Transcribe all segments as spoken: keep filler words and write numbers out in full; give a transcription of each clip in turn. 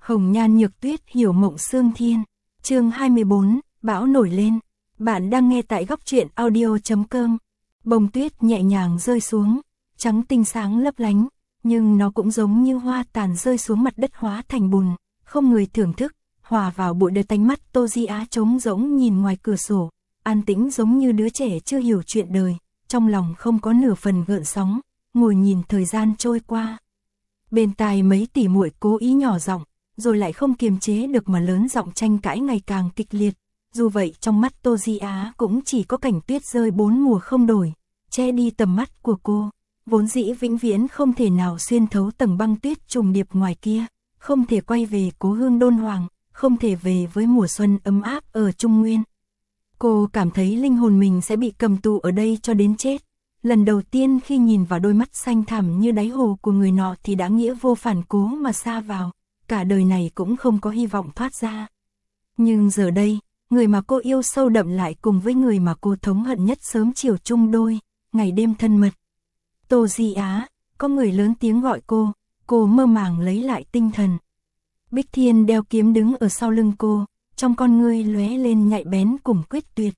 Hồng nhan nhược tuyết hiểu mộng xương thiên. Chương hai mươi bốn, bão nổi lên. Bạn đang nghe tại góc truyện audio chấm com. Bông tuyết nhẹ nhàng rơi xuống, trắng tinh sáng lấp lánh, nhưng nó cũng giống như hoa tàn rơi xuống mặt đất hóa thành bùn, không người thưởng thức, hòa vào bụi đời. Tánh mắt Tô Di Á trống rỗng nhìn ngoài cửa sổ, an tĩnh giống như đứa trẻ chưa hiểu chuyện đời, trong lòng không có nửa phần gợn sóng, ngồi nhìn thời gian trôi qua. Bên tai mấy tỷ muội cố ý nhỏ giọng, rồi lại không kiềm chế được mà lớn giọng tranh cãi ngày càng kịch liệt. Dù vậy trong mắt Tô Di Á cũng chỉ có cảnh tuyết rơi bốn mùa không đổi, che đi tầm mắt của cô, vốn dĩ vĩnh viễn không thể nào xuyên thấu tầng băng tuyết trùng điệp ngoài kia, không thể quay về cố hương đôn hoàng, không thể về với mùa xuân ấm áp ở Trung Nguyên. Cô cảm thấy linh hồn mình sẽ bị cầm tù ở đây cho đến chết. Lần đầu tiên khi nhìn vào đôi mắt xanh thẳm như đáy hồ của người nọ thì đã nghĩa vô phản cố mà sa vào, cả đời này cũng không có hy vọng thoát ra. Nhưng giờ đây, người mà cô yêu sâu đậm lại cùng với người mà cô thống hận nhất sớm chiều chung đôi, ngày đêm thân mật. Tô Di Á, có người lớn tiếng gọi cô, cô mơ màng lấy lại tinh thần. Bích Thiên đeo kiếm đứng ở sau lưng cô, trong con ngươi lóe lên nhạy bén cùng quyết tuyệt.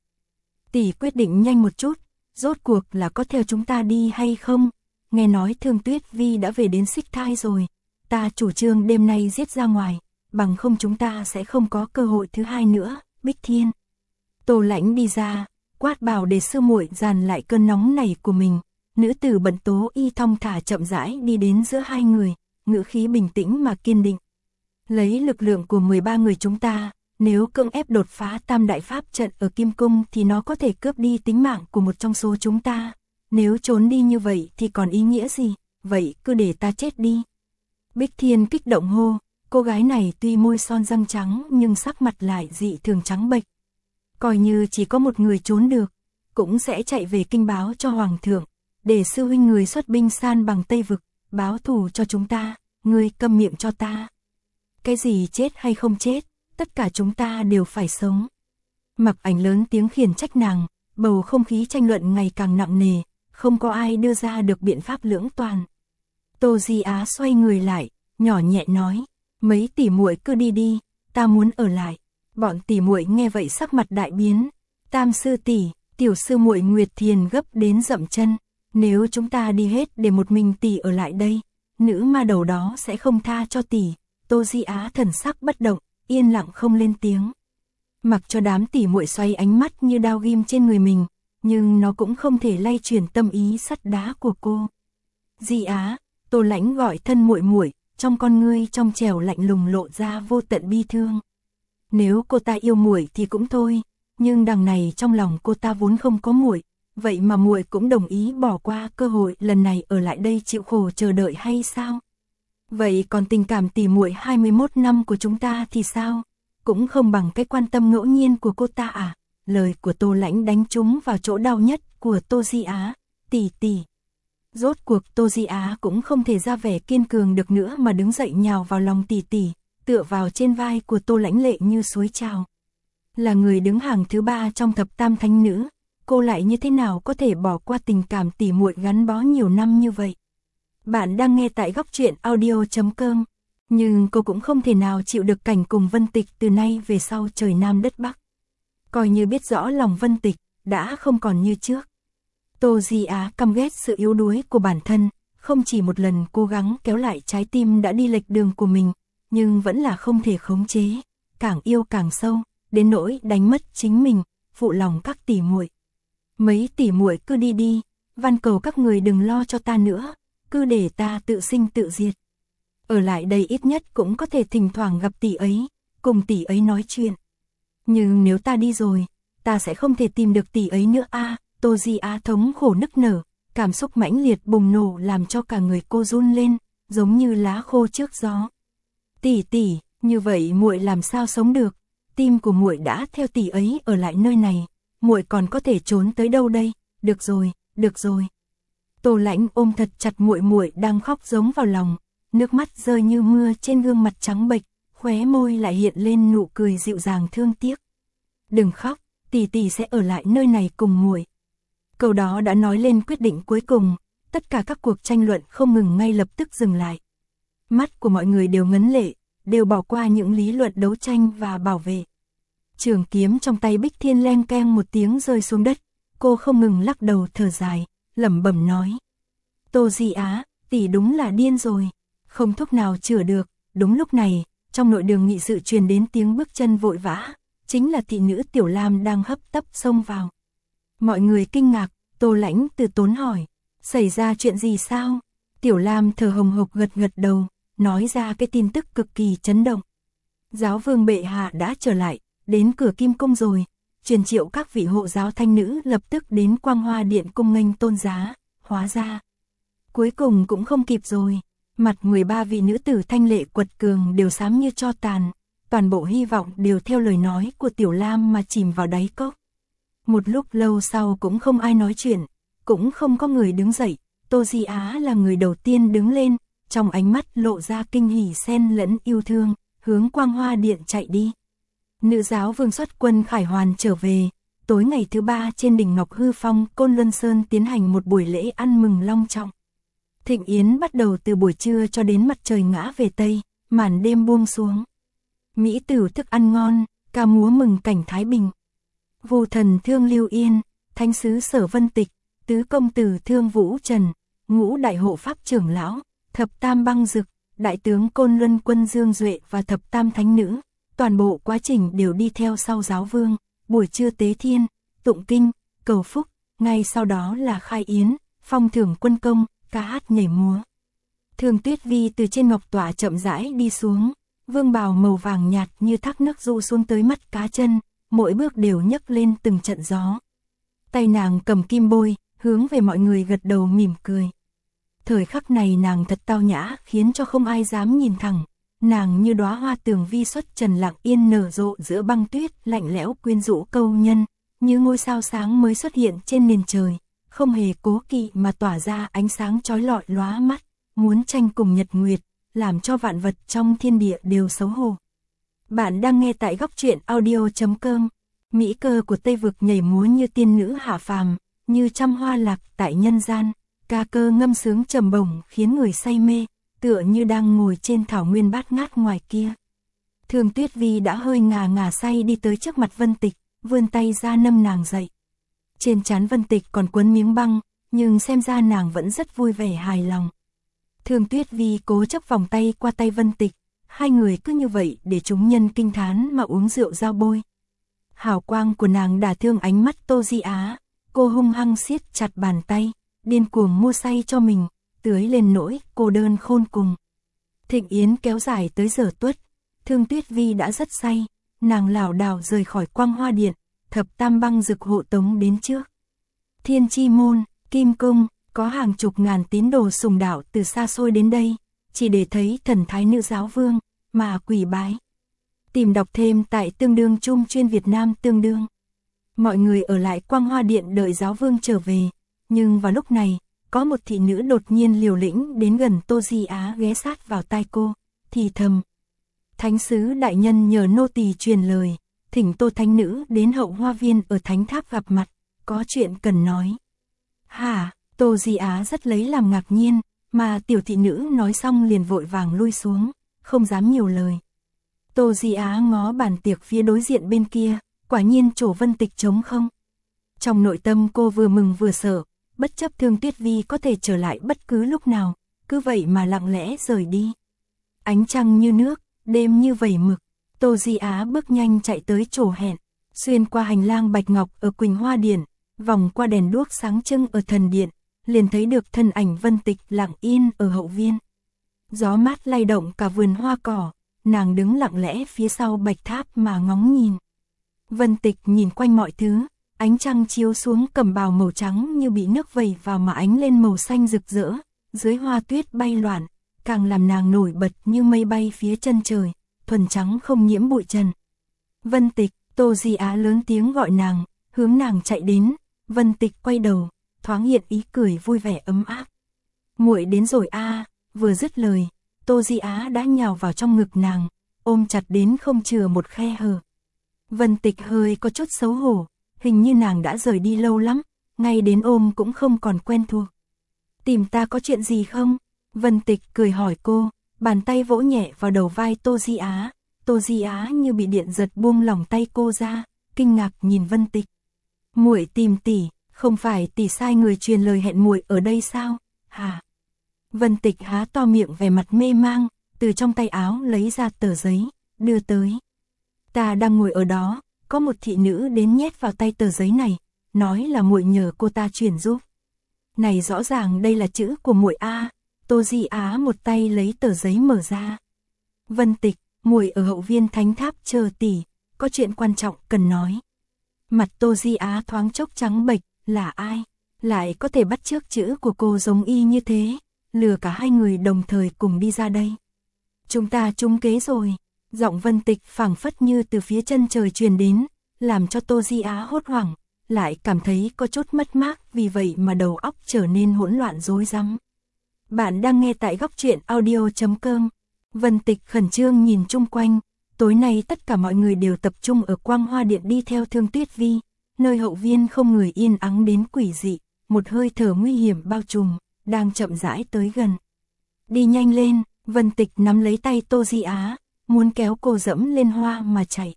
Tỷ quyết định nhanh một chút, rốt cuộc là có theo chúng ta đi hay không? Nghe nói Thương Tuyết Vi đã về đến Xích Thai rồi, ta chủ trương đêm nay giết ra ngoài, bằng không chúng ta sẽ không có cơ hội thứ hai nữa. Bích Thiên. Tô Lãnh đi ra, quát bảo để sư muội dàn lại cơn nóng này của mình. Nữ tử Bận Tố Y thong thả chậm rãi đi đến giữa hai người, ngữ khí bình tĩnh mà kiên định. Lấy lực lượng của mười ba người chúng ta, nếu cưỡng ép đột phá tam đại pháp trận ở Kim Cung thì nó có thể cướp đi tính mạng của một trong số chúng ta. Nếu trốn đi như vậy thì còn ý nghĩa gì, vậy cứ để ta chết đi. Bích Thiên kích động hô, cô gái này tuy môi son răng trắng nhưng sắc mặt lại dị thường trắng bệch. Coi như chỉ có một người trốn được, cũng sẽ chạy về kinh báo cho Hoàng thượng, để sư huynh người xuất binh san bằng Tây Vực, báo thù cho chúng ta, ngươi câm miệng cho ta. Cái gì chết hay không chết, tất cả chúng ta đều phải sống. Mặc Ảnh lớn tiếng khiển trách nàng, bầu không khí tranh luận ngày càng nặng nề, không có ai đưa ra được biện pháp lưỡng toàn. Tô Di Á xoay người lại, nhỏ nhẹ nói, mấy tỷ muội cứ đi đi, ta muốn ở lại. Bọn tỷ muội nghe vậy sắc mặt đại biến. Tam sư tỷ, tiểu sư muội Nguyệt Thiền gấp đến dậm chân, nếu chúng ta đi hết để một mình tỷ ở lại đây, nữ ma đầu đó sẽ không tha cho tỷ. Tô Di Á thần sắc bất động, yên lặng không lên tiếng. Mặc cho đám tỷ muội xoay ánh mắt như đao ghim trên người mình, nhưng nó cũng không thể lay chuyển tâm ý sắt đá của cô. Di Á, Tô Lãnh gọi thân muội muội, trong con ngươi trong trẻo lạnh lùng lộ ra vô tận bi thương. Nếu cô ta yêu muội thì cũng thôi, nhưng đằng này trong lòng cô ta vốn không có muội, vậy mà muội cũng đồng ý bỏ qua cơ hội lần này ở lại đây chịu khổ chờ đợi hay sao? Vậy còn tình cảm tỷ muội hai mươi mốt năm của chúng ta thì sao? Cũng không bằng cái quan tâm ngẫu nhiên của cô ta à? Lời của Tô Lãnh đánh trúng vào chỗ đau nhất của Tô Di Á, tỷ tỷ. Rốt cuộc Tô Di Á cũng không thể ra vẻ kiên cường được nữa mà đứng dậy nhào vào lòng tỷ tỷ, tựa vào trên vai của Tô Lãnh lệ như suối trào. Là người đứng hàng thứ ba trong thập tam thánh nữ, cô lại như thế nào có thể bỏ qua tình cảm tỷ muội gắn bó nhiều năm như vậy? Bạn đang nghe tại góc truyện audio chấm com, nhưng cô cũng không thể nào chịu được cảnh cùng Vân Tịch từ nay về sau trời Nam đất Bắc. Coi như biết rõ lòng Vân Tịch đã không còn như trước. Tô Di Á căm ghét sự yếu đuối của bản thân, không chỉ một lần cố gắng kéo lại trái tim đã đi lệch đường của mình, nhưng vẫn là không thể khống chế, càng yêu càng sâu, đến nỗi đánh mất chính mình, phụ lòng các tỷ muội. Mấy tỷ muội cứ đi đi, van cầu các người đừng lo cho ta nữa, cứ để ta tự sinh tự diệt. Ở lại đây ít nhất cũng có thể thỉnh thoảng gặp tỷ ấy, cùng tỷ ấy nói chuyện. Nhưng nếu ta đi rồi, ta sẽ không thể tìm được tỷ ấy nữa a. À, Tô Di Á thống khổ nức nở, cảm xúc mãnh liệt bùng nổ làm cho cả người cô run lên, giống như lá khô trước gió. Tỷ tỷ, như vậy muội làm sao sống được? Tim của muội đã theo tỷ ấy ở lại nơi này, muội còn có thể trốn tới đâu đây? Được rồi, được rồi. Tô Lãnh ôm thật chặt muội muội đang khóc giống vào lòng, nước mắt rơi như mưa trên gương mặt trắng bệch, khóe môi lại hiện lên nụ cười dịu dàng thương tiếc. Đừng khóc, tỷ tỷ sẽ ở lại nơi này cùng muội. Câu đó đã nói lên quyết định cuối cùng, tất cả các cuộc tranh luận không ngừng ngay lập tức dừng lại. Mắt của mọi người đều ngấn lệ, đều bỏ qua những lý luận đấu tranh và bảo vệ. Trường kiếm trong tay Bích Thiên leng keng một tiếng rơi xuống đất, cô không ngừng lắc đầu thở dài, lẩm bẩm nói. Tô Di Á, tỷ đúng là điên rồi, không thuốc nào chữa được. Đúng lúc này, trong nội đường nghị sự truyền đến tiếng bước chân vội vã, chính là thị nữ Tiểu Lam đang hấp tấp xông vào. Mọi người kinh ngạc, Tô Lãnh từ tốn hỏi, xảy ra chuyện gì sao? Tiểu Lam thở hồng hộc gật gật đầu, nói ra cái tin tức cực kỳ chấn động. Giáo vương bệ hạ đã trở lại, đến cửa Kim Cung rồi, truyền triệu các vị hộ giáo thanh nữ lập tức đến Quang Hoa Điện cung nghênh tôn giá, hóa ra. Cuối cùng cũng không kịp rồi, mặt mười ba vị nữ tử thanh lệ quật cường đều xám như tro tàn, toàn bộ hy vọng đều theo lời nói của Tiểu Lam mà chìm vào đáy cốc. Một lúc lâu sau cũng không ai nói chuyện, cũng không có người đứng dậy, Tô Di Á là người đầu tiên đứng lên, trong ánh mắt lộ ra kinh hỉ xen lẫn yêu thương, hướng Quang Hoa Điện chạy đi. Nữ giáo vương xuất quân khải hoàn trở về, tối ngày thứ ba trên đỉnh Ngọc Hư Phong Côn Luân Sơn tiến hành một buổi lễ ăn mừng long trọng. Thịnh yến bắt đầu từ buổi trưa cho đến mặt trời ngã về Tây, màn đêm buông xuống. Mỹ tửu thức ăn ngon, ca múa mừng cảnh Thái Bình. Vô thần Thương Lưu Yên, thánh sứ Sở Vân Tịch, tứ công tử Thương Vũ Trần, ngũ đại hộ pháp trưởng lão, thập tam băng dực, đại tướng Côn Luân Quân Dương Duệ và thập tam thánh nữ, toàn bộ quá trình đều đi theo sau giáo vương. Buổi trưa tế thiên, tụng kinh, cầu phúc, ngay sau đó là khai yến, phong thưởng quân công, ca hát nhảy múa. Thường Tuyết Vi từ trên ngọc tọa chậm rãi đi xuống, vương bào màu vàng nhạt như thác nước ru xuống tới mắt cá chân, mỗi bước đều nhấc lên từng trận gió. Tay nàng cầm kim bôi, hướng về mọi người gật đầu mỉm cười. Thời khắc này nàng thật tao nhã, khiến cho không ai dám nhìn thẳng. Nàng như đóa hoa tường vi xuất trần lặng yên nở rộ giữa băng tuyết lạnh lẽo quyến rũ câu nhân, như ngôi sao sáng mới xuất hiện trên nền trời, không hề cố kỵ mà tỏa ra ánh sáng chói lọi lóa mắt, muốn tranh cùng nhật nguyệt, làm cho vạn vật trong thiên địa đều xấu hổ. Bạn đang nghe tại góc truyện audio chấm com. Mỹ cơ của Tây Vực nhảy múa như tiên nữ hạ phàm, như trăm hoa lạc tại nhân gian, ca cơ ngâm sướng trầm bổng khiến người say mê, tựa như đang ngồi trên thảo nguyên bát ngát ngoài kia. Thường Tuyết Vi đã hơi ngà ngà say đi tới trước mặt Vân Tịch, vươn tay ra nâng nàng dậy. Trên trán Vân Tịch còn quấn miếng băng, nhưng xem ra nàng vẫn rất vui vẻ hài lòng. Thường Tuyết Vi cố chấp vòng tay qua tay Vân Tịch, hai người cứ như vậy để chúng nhân kinh thán mà uống rượu giao bôi. Hào quang của nàng đả thương ánh mắt Tô Di Á, cô hung hăng siết chặt bàn tay, điên cuồng mua say cho mình, tưới lên nỗi cô đơn khôn cùng. Thịnh yến kéo dài tới giờ tuất, Thương Tuyết Vi đã rất say, nàng lảo đảo rời khỏi Quang Hoa Điện, thập tam băng dực hộ tống đến trước. Thiên Chi Môn, Kim Cung, có hàng chục ngàn tín đồ sùng đạo từ xa xôi đến đây, chỉ để thấy thần thái nữ giáo vương, mà quỳ bái. Tìm đọc thêm tại tương đương chung chuyên Việt Nam tương đương. Mọi người ở lại Quang Hoa Điện đợi giáo vương trở về, nhưng vào lúc này, có một thị nữ đột nhiên liều lĩnh đến gần Tô Di Á ghé sát vào tai cô, thì thầm. Thánh sứ đại nhân nhờ nô tỳ truyền lời, thỉnh Tô thánh nữ đến hậu hoa viên ở thánh tháp gặp mặt, có chuyện cần nói. Hả, Tô Di Á rất lấy làm ngạc nhiên, mà tiểu thị nữ nói xong liền vội vàng lui xuống, không dám nhiều lời. Tô Di Á ngó bàn tiệc phía đối diện bên kia, quả nhiên chỗ Vân Tịch trống không. Trong nội tâm cô vừa mừng vừa sợ, bất chấp Thương Tuyết Vi có thể trở lại bất cứ lúc nào, cứ vậy mà lặng lẽ rời đi. Ánh trăng như nước, đêm như vẩy mực, Tô Di Á bước nhanh chạy tới chỗ hẹn, xuyên qua hành lang bạch ngọc ở Quỳnh Hoa Điện, vòng qua đèn đuốc sáng trưng ở Thần Điện, liền thấy được thân ảnh Vân Tịch lặng yên ở hậu viên. Gió mát lay động cả vườn hoa cỏ, nàng đứng lặng lẽ phía sau bạch tháp mà ngóng nhìn. Vân Tịch nhìn quanh mọi thứ, ánh trăng chiếu xuống cẩm bào màu trắng như bị nước vẩy vào mà ánh lên màu xanh rực rỡ, dưới hoa tuyết bay loạn, càng làm nàng nổi bật như mây bay phía chân trời, thuần trắng không nhiễm bụi trần. Vân Tịch, Tô Di Á lớn tiếng gọi nàng, hướng nàng chạy đến, Vân Tịch quay đầu, thoáng hiện ý cười vui vẻ ấm áp. Muội đến rồi a, à, vừa dứt lời, Tô Di Á đã nhào vào trong ngực nàng, ôm chặt đến không chừa một khe hở. Vân Tịch hơi có chút xấu hổ, hình như nàng đã rời đi lâu lắm, ngay đến ôm cũng không còn quen thuộc. Tìm ta có chuyện gì không? Vân Tịch cười hỏi cô, bàn tay vỗ nhẹ vào đầu vai Tô Di Á. Tô Di Á như bị điện giật buông lỏng tay cô ra, kinh ngạc nhìn Vân Tịch. Muội tìm tỷ, không phải tỷ sai người truyền lời hẹn muội ở đây sao? Hả? Vân Tịch há to miệng vẻ mặt mê mang, từ trong tay áo lấy ra tờ giấy, đưa tới. Ta đang ngồi ở đó, có một thị nữ đến nhét vào tay tờ giấy này, nói là muội nhờ cô ta chuyển giúp. Này rõ ràng đây là chữ của muội a. Tô Di Á một tay lấy tờ giấy mở ra. Vân Tịch, muội ở hậu viên thánh tháp chờ tỷ, có chuyện quan trọng cần nói. Mặt Tô Di Á thoáng chốc trắng bệch, là ai? Lại có thể bắt chước chữ của cô giống y như thế, lừa cả hai người đồng thời cùng đi ra đây. Chúng ta trúng kế rồi. Giọng Vân Tịch phảng phất như từ phía chân trời truyền đến, làm cho Tô Di Á hốt hoảng, lại cảm thấy có chút mất mát, vì vậy mà đầu óc trở nên hỗn loạn rối rắm. Bạn đang nghe tại góc truyện audio chấm com. Vân Tịch khẩn trương nhìn chung quanh, tối nay tất cả mọi người đều tập trung ở Quang Hoa Điện đi theo Thương Tuyết Vi, nơi hậu viên không người yên ắng đến quỷ dị, một hơi thở nguy hiểm bao trùm, đang chậm rãi tới gần. Đi nhanh lên, Vân Tịch nắm lấy tay Tô Di Á, muốn kéo cô dẫm lên hoa mà chạy.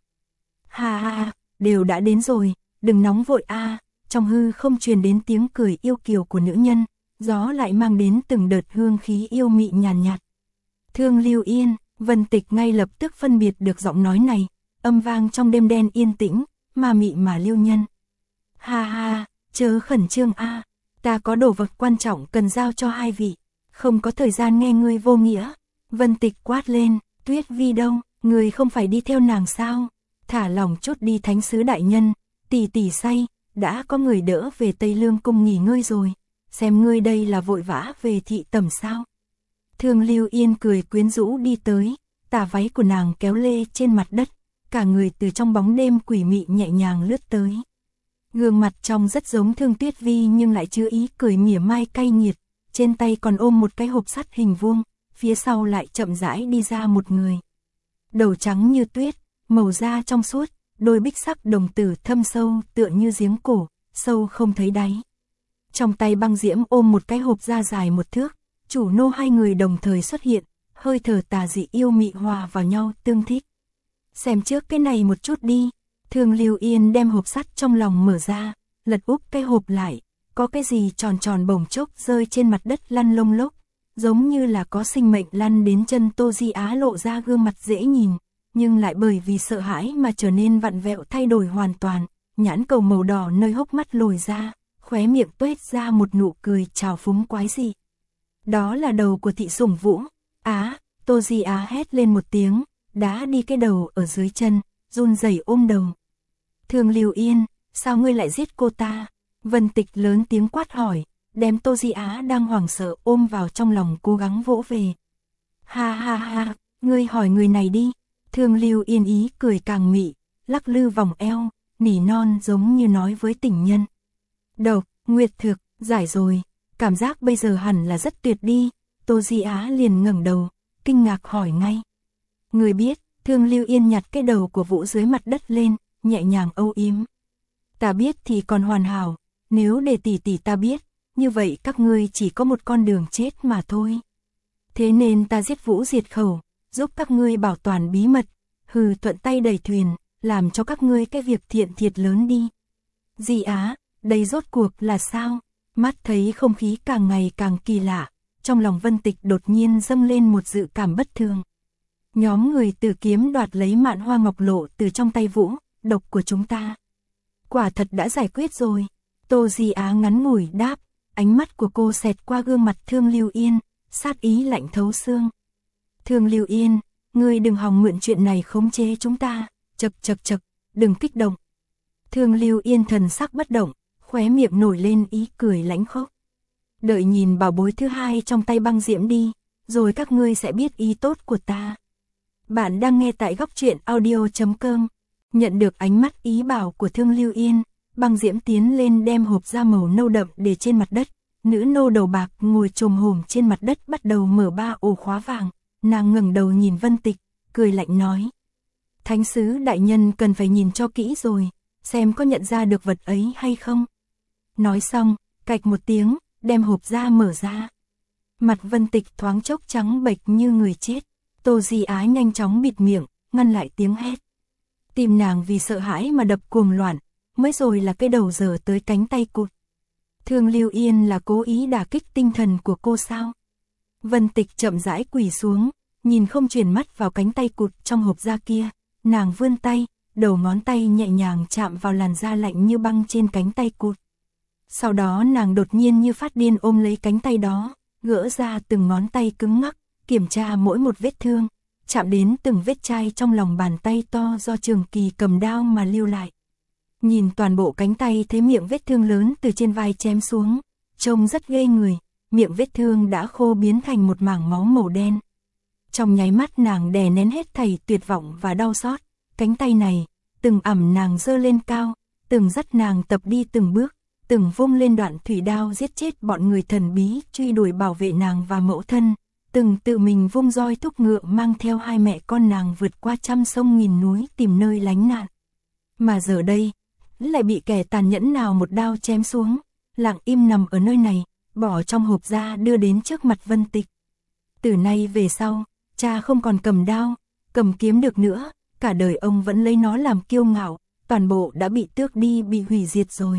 Ha ha, đều đã đến rồi, đừng nóng vội a. Trong hư không truyền đến tiếng cười yêu kiều của nữ nhân, gió lại mang đến từng đợt hương khí yêu mị nhàn nhạt, nhạt. Thương Lưu Yên, Vân Tịch ngay lập tức phân biệt được giọng nói này, âm vang trong đêm đen yên tĩnh, mà mị mà lưu nhân. Ha ha, chớ khẩn trương a, ta có đồ vật quan trọng cần giao cho hai vị, không có thời gian nghe ngươi vô nghĩa. Vân Tịch quát lên, Tuyết Vi đâu, ngươi không phải đi theo nàng sao? Thả lòng chút đi thánh sứ đại nhân, tỷ tỷ say, đã có người đỡ về Tây Lương cung nghỉ ngơi rồi, xem ngươi đây là vội vã về thị tẩm sao? Thương Lưu Yên cười quyến rũ đi tới, tà váy của nàng kéo lê trên mặt đất, cả người từ trong bóng đêm quỷ mị nhẹ nhàng lướt tới. Gương mặt trông rất giống Thương Tuyết Vi nhưng lại chứa ý cười mỉa mai cay nghiệt, trên tay còn ôm một cái hộp sắt hình vuông, phía sau lại chậm rãi đi ra một người. Đầu trắng như tuyết, màu da trong suốt, đôi bích sắc đồng tử thâm sâu tựa như giếng cổ, sâu không thấy đáy. Trong tay Băng Diễm ôm một cái hộp da dài một thước, chủ nô hai người đồng thời xuất hiện, hơi thở tà dị yêu mị hòa vào nhau tương thích. Xem trước cái này một chút đi. Thương Lưu Yên đem hộp sắt trong lòng mở ra, lật úp cái hộp lại, có cái gì tròn tròn bồng chốc rơi trên mặt đất lăn lông lốc, giống như là có sinh mệnh lăn đến chân. Tô Di Á lộ ra gương mặt dễ nhìn, nhưng lại bởi vì sợ hãi mà trở nên vặn vẹo thay đổi hoàn toàn, nhãn cầu màu đỏ nơi hốc mắt lồi ra, khóe miệng tuét ra một nụ cười trào phúng quái dị. Đó là đầu của thị sủng Vũ. Á, Tô Di Á hét lên một tiếng, đá đi cái đầu ở dưới chân, run rẩy ôm đầu. Thương Lưu Yên, sao ngươi lại giết cô ta? Vân Tịch lớn tiếng quát hỏi, đem Tô Di Á đang hoảng sợ ôm vào trong lòng cố gắng vỗ về. Ha ha ha, ngươi hỏi người này đi. Thương Lưu Yên ý cười càng mị, lắc lư vòng eo, nỉ non giống như nói với tình nhân. Độc, nguyệt thực, giải rồi, cảm giác bây giờ hẳn là rất tuyệt đi. Tô Di Á liền ngẩng đầu, kinh ngạc hỏi ngay. Người biết, Thương Lưu Yên nhặt cái đầu của Vũ dưới mặt đất lên, nhẹ nhàng âu yếm. Ta biết thì còn hoàn hảo, nếu để tỷ tỷ ta biết, như vậy các ngươi chỉ có một con đường chết mà thôi. Thế nên ta giết Vũ diệt khẩu, giúp các ngươi bảo toàn bí mật, hừ thuận tay đẩy thuyền, làm cho các ngươi cái việc thiện thiệt lớn đi. Di Á, đây rốt cuộc là sao? Mắt thấy không khí càng ngày càng kỳ lạ, trong lòng Vân Tịch đột nhiên dâng lên một dự cảm bất thường. Nhóm người Tử Kiếm đoạt lấy Mạn Hoa Ngọc Lộ từ trong tay Vũ, độc của chúng ta. Quả thật đã giải quyết rồi. Tô Di Á ngắn ngủi đáp, ánh mắt của cô xẹt qua gương mặt Thương Lưu Yên, sát ý lạnh thấu xương. Thương Lưu Yên, ngươi đừng hòng mượn chuyện này khống chế chúng ta, chậc chậc chậc, đừng kích động. Thương Lưu Yên thần sắc bất động, khóe miệng nổi lên ý cười lãnh khốc. Đợi nhìn bảo bối thứ hai trong tay Băng Diễm đi, rồi các ngươi sẽ biết ý tốt của ta. Bạn đang nghe tại góc truyện audio chấm com. Nhận được ánh mắt ý bảo của Thương Lưu Yên, Băng Diễm tiến lên đem hộp da màu nâu đậm để trên mặt đất. Nữ nô đầu bạc ngồi chồm hổm trên mặt đất bắt đầu mở ba ổ khóa vàng. Nàng ngẩng đầu nhìn Vân Tịch, cười lạnh nói. Thánh sứ đại nhân cần phải nhìn cho kỹ rồi, xem có nhận ra được vật ấy hay không. Nói xong, cạch một tiếng, đem hộp da mở ra. Mặt Vân Tịch thoáng chốc trắng bệch như người chết. Tô Di Á nhanh chóng bịt miệng, ngăn lại tiếng hét. Tim nàng vì sợ hãi mà đập cuồng loạn, mới rồi là cái đầu giờ tới cánh tay cụt. Thương Lưu Yên là cố ý đả kích tinh thần của cô sao? Vân Tịch chậm rãi quỳ xuống, nhìn không chuyển mắt vào cánh tay cụt trong hộp da kia, nàng vươn tay, đầu ngón tay nhẹ nhàng chạm vào làn da lạnh như băng trên cánh tay cụt. Sau đó nàng đột nhiên như phát điên ôm lấy cánh tay đó, gỡ ra từng ngón tay cứng ngắc, kiểm tra mỗi một vết thương, chạm đến từng vết chai trong lòng bàn tay to do Trường Kỳ cầm đao mà lưu lại. Nhìn toàn bộ cánh tay thấy miệng vết thương lớn từ trên vai chém xuống, trông rất ghê người, miệng vết thương đã khô biến thành một mảng máu màu đen. Trong nháy mắt nàng đè nén hết thảy tuyệt vọng và đau xót, cánh tay này, từng ẩm nàng giơ lên cao, từng dắt nàng tập đi từng bước, từng vung lên đoạn thủy đao giết chết bọn người thần bí truy đuổi bảo vệ nàng và mẫu thân, từng tự mình vung roi thúc ngựa mang theo hai mẹ con nàng vượt qua trăm sông nghìn núi tìm nơi lánh nạn. Mà giờ đây, lại bị kẻ tàn nhẫn nào một đao chém xuống, lặng im nằm ở nơi này, bỏ trong hộp ra đưa đến trước mặt Vân Tịch. Từ nay về sau, cha không còn cầm đao, cầm kiếm được nữa, cả đời ông vẫn lấy nó làm kiêu ngạo, toàn bộ đã bị tước đi, bị hủy diệt rồi.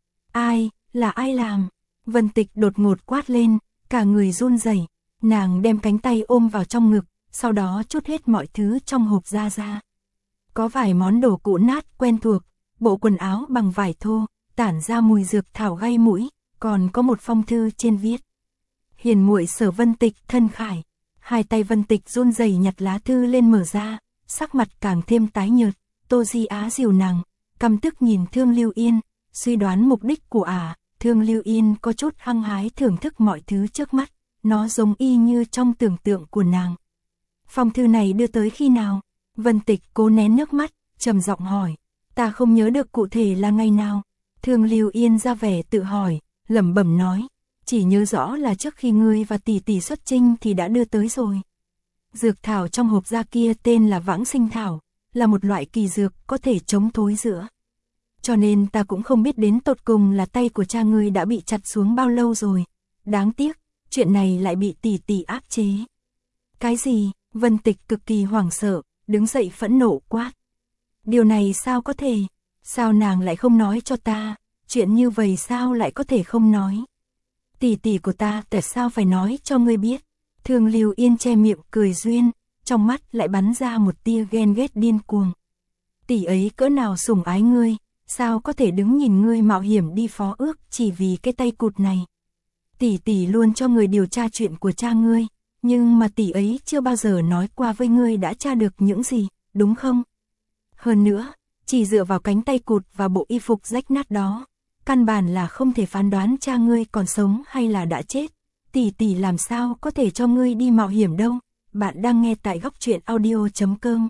Ai, là ai làm? Vân Tịch đột ngột quát lên, cả người run rẩy, nàng đem cánh tay ôm vào trong ngực, sau đó trút hết mọi thứ trong hộp ra ra. Có vài món đồ cũ nát quen thuộc, bộ quần áo bằng vải thô, tản ra mùi dược thảo gây mũi, còn có một phong thư trên viết: Hiền muội Sở Vân Tịch thân khải. Hai tay Vân Tịch run rẩy nhặt lá thư lên mở ra, sắc mặt càng thêm tái nhợt. Tô Di Á dìu nàng, căm tức nhìn Thương Lưu Yên, suy đoán mục đích của ả. À, Thương Lưu Yên có chút hăng hái thưởng thức mọi thứ trước mắt, nó giống y như trong tưởng tượng của nàng. Phong thư này đưa tới khi nào? Vân Tịch cố nén nước mắt, trầm giọng hỏi. Ta không nhớ được cụ thể là ngày nào. Thương Lưu Yên ra vẻ tự hỏi, lẩm bẩm nói, chỉ nhớ rõ là trước khi ngươi và tỷ tỷ xuất chinh thì đã đưa tới rồi. Dược thảo trong hộp da kia tên là Vãng Sinh Thảo, là một loại kỳ dược có thể chống thối rữa. Cho nên ta cũng không biết đến tột cùng là tay của cha ngươi đã bị chặt xuống bao lâu rồi. Đáng tiếc, chuyện này lại bị tỷ tỷ áp chế. Cái gì? Vân Tịch cực kỳ hoảng sợ, đứng dậy phẫn nộ quát. Điều này sao có thể? Sao nàng lại không nói cho ta? Chuyện như vậy sao lại có thể không nói? Tỷ tỷ của ta tại sao phải nói cho ngươi biết? Thương Lưu Yên che miệng cười duyên, trong mắt lại bắn ra một tia ghen ghét điên cuồng. Tỷ ấy cỡ nào sủng ái ngươi, sao có thể đứng nhìn ngươi mạo hiểm đi phó ước chỉ vì cái tay cụt này? Tỷ tỷ luôn cho người điều tra chuyện của cha ngươi, nhưng mà tỷ ấy chưa bao giờ nói qua với ngươi đã tra được những gì, đúng không? Hơn nữa, chỉ dựa vào cánh tay cụt và bộ y phục rách nát đó, căn bản là không thể phán đoán cha ngươi còn sống hay là đã chết. Tỷ tỷ làm sao có thể cho ngươi đi mạo hiểm đâu. Bạn đang nghe tại góc truyện audio chấm com.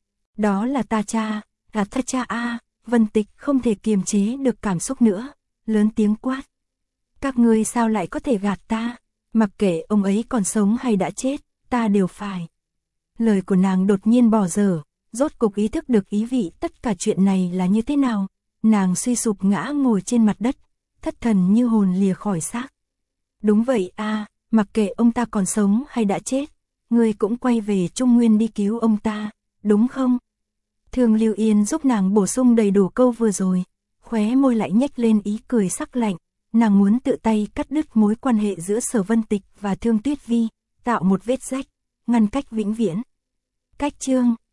Đó là ta cha, là ta cha a. À. Vân Tịch không thể kiềm chế được cảm xúc nữa, lớn tiếng quát. Các ngươi sao lại có thể gạt ta? Mặc kệ ông ấy còn sống hay đã chết, ta đều phải. Lời của nàng đột nhiên bỏ dở, rốt cục ý thức được ý vị tất cả chuyện này là như thế nào. Nàng suy sụp ngã ngồi trên mặt đất, thất thần như hồn lìa khỏi xác. Đúng vậy a, à, mặc kệ ông ta còn sống hay đã chết, ngươi cũng quay về Trung Nguyên đi cứu ông ta, đúng không? Thương Lưu Yên giúp nàng bổ sung đầy đủ câu vừa rồi, khóe môi lại nhếch lên ý cười sắc lạnh. Nàng muốn tự tay cắt đứt mối quan hệ giữa Sở Vân Tịch và Thương Tuyết Vi, tạo một vết rách, ngăn cách vĩnh viễn. Cách chương